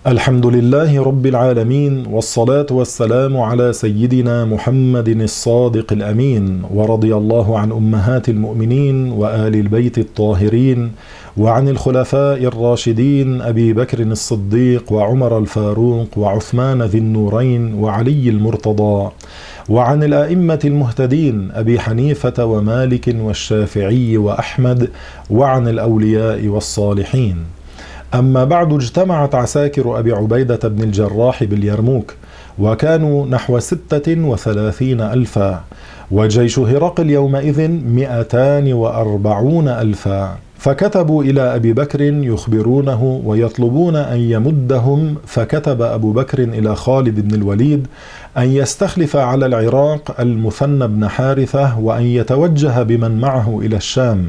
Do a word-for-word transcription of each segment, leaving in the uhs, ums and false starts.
الحمد لله رب العالمين، والصلاة والسلام على سيدنا محمد الصادق الأمين، ورضي الله عن أمهات المؤمنين وآل البيت الطاهرين، وعن الخلفاء الراشدين أبي بكر الصديق وعمر الفاروق وعثمان ذي النورين وعلي المرتضى، وعن الأئمة المهتدين أبي حنيفة ومالك والشافعي وأحمد، وعن الأولياء والصالحين. أما بعد، اجتمعت عساكر أبي عبيدة بن الجراح باليرموك، وكانوا نحو ستة وثلاثين ألفا، وجيش هرقل يومئذ مئتان وأربعون ألفا. فكتبوا إلى أبي بكر يخبرونه ويطلبون أن يمدهم، فكتب أبو بكر إلى خالد بن الوليد أن يستخلف على العراق المثنى بن حارثة، وأن يتوجه بمن معه إلى الشام،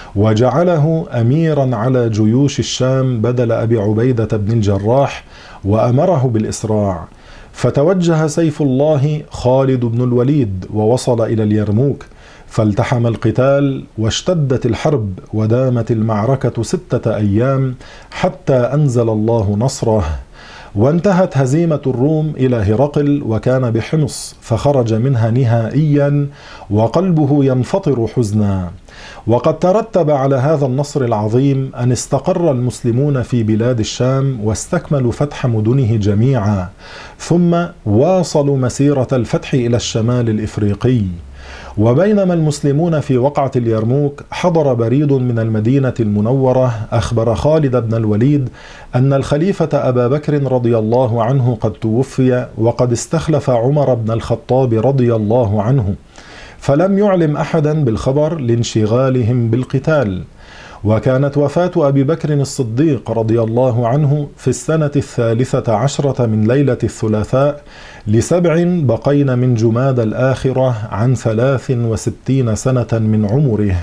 وجعله أميرا على جيوش الشام بدل أبي عبيدة بن الجراح، وأمره بالإسراع. فتوجه سيف الله خالد بن الوليد ووصل إلى اليرموك، فالتحم القتال واشتدت الحرب، ودامت المعركة ستة أيام حتى أنزل الله نصره، وانتهت هزيمة الروم إلى هرقل، وكان بحمص، فخرج منها نهائيا وقلبه ينفطر حزنا. وقد ترتب على هذا النصر العظيم أن استقر المسلمون في بلاد الشام واستكملوا فتح مدنه جميعا، ثم واصلوا مسيرة الفتح إلى الشمال الإفريقي. وبينما المسلمون في وقعة اليرموك، حضر بريد من المدينة المنورة أخبر خالد بن الوليد أن الخليفة أبا بكر رضي الله عنه قد توفي، وقد استخلف عمر بن الخطاب رضي الله عنه، فلم يعلم أحدا بالخبر لانشغالهم بالقتال. وكانت وفاة أبي بكر الصديق رضي الله عنه في السنة الثالثة عشرة من ليلة الثلاثاء لسبع بقين من جماد الآخرة عن ثلاث وستين سنة من عمره.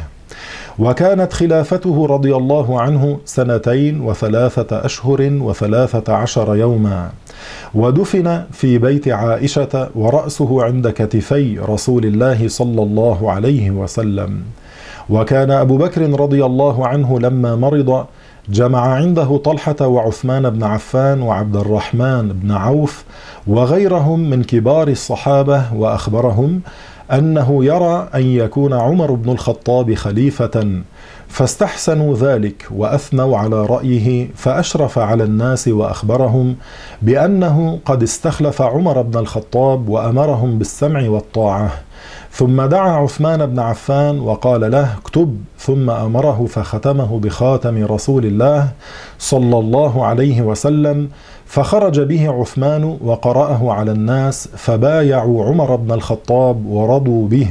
وكانت خلافته رضي الله عنه سنتين وثلاثة أشهر وثلاثة عشر يوما، ودفن في بيت عائشة ورأسه عند كتفي رسول الله صلى الله عليه وسلم. وكان أبو بكر رضي الله عنه لما مرض جمع عنده طلحة وعثمان بن عفان وعبد الرحمن بن عوف وغيرهم من كبار الصحابة، وأخبرهم أنه يرى أن يكون عمر بن الخطاب خليفة، فاستحسنوا ذلك وأثنوا على رأيه، فأشرف على الناس وأخبرهم بأنه قد استخلف عمر بن الخطاب وأمرهم بالسمع والطاعة. ثم دعا عثمان بن عفان وقال له اكتب، ثم أمره فختمه بخاتم رسول الله صلى الله عليه وسلم، فخرج به عثمان وقرأه على الناس، فبايعوا عمر بن الخطاب ورضوا به.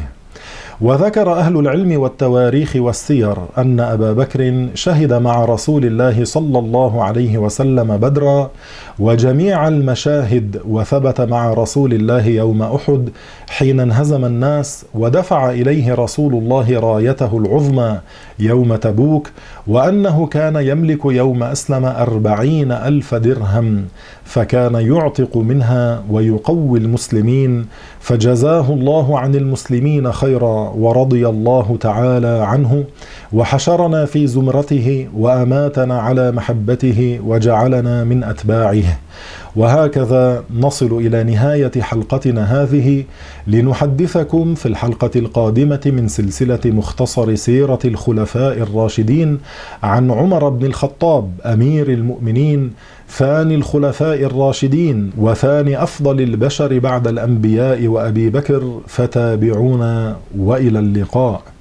وذكر أهل العلم والتواريخ والسير أن أبا بكر شهد مع رسول الله صلى الله عليه وسلم بدرا وجميع المشاهد، وثبت مع رسول الله يوم أحد حين انهزم الناس، ودفع إليه رسول الله رايته العظمى يوم تبوك، وأنه كان يملك يوم أسلم أربعين ألف درهم، فكان يعتق منها ويقوي المسلمين، فجزاه الله عن المسلمين خيرا، ورضي الله تعالى عنه، وحشرنا في زمرته، وأماتنا على محبته، وجعلنا من أتباعه. وهكذا نصل إلى نهاية حلقتنا هذه، لنحدثكم في الحلقة القادمة من سلسلة مختصر سيرة الخلفاء الراشدين عن عمر بن الخطاب أمير المؤمنين، ثاني الخلفاء الراشدين وثاني أفضل البشر بعد الأنبياء وأبي بكر. فتابعونا، وإلى اللقاء.